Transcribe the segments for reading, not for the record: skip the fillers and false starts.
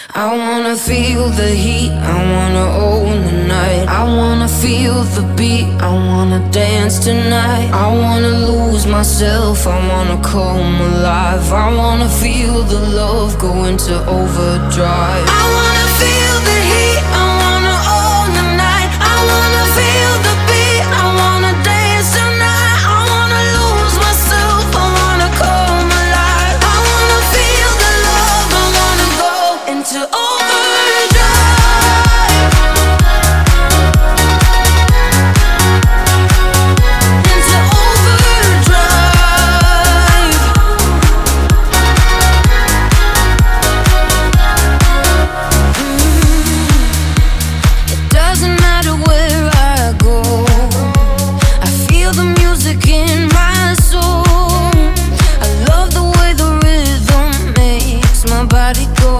I wanna feel the heat, I wanna own the night. I wanna feel the beat, I wanna dance tonight. I wanna lose myself, I wanna come alive. I wanna feel the love go into overdrive. I wanna feel the heat, I wanna own the night. I wanna feel the beat, I wanna dance tonight. I wanna lose myself, I wanna come alive. I wanna feel the love, I wanna go into overdrive. Into overdrive. It doesn't matter where I go, I feel the music in my soul. I love the way the rhythm makes my body go.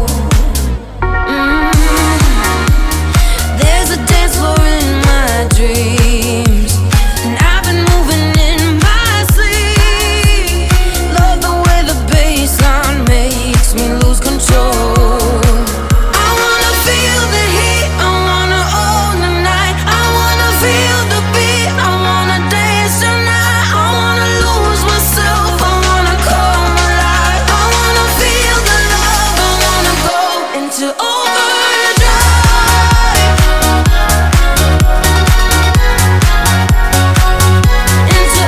There's a dance floor in my dreams, and I've been moving in my sleep. Love the way the bassline makes me lose control. I wanna feel the heat, I wanna own the night. I wanna feel the beat, I wanna dance tonight. I wanna lose myself, I wanna come alive. I wanna feel the love, I wanna go into overdrive. Into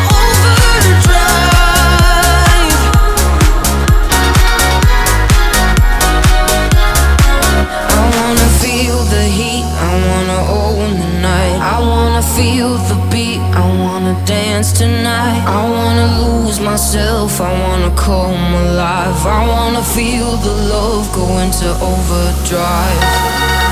overdrive. I wanna feel the heat, I wanna own the night. I wanna feel the beat, I wanna dance tonight. I wanna lose myself, I wanna come alive. I wanna feel the love go into overdrive.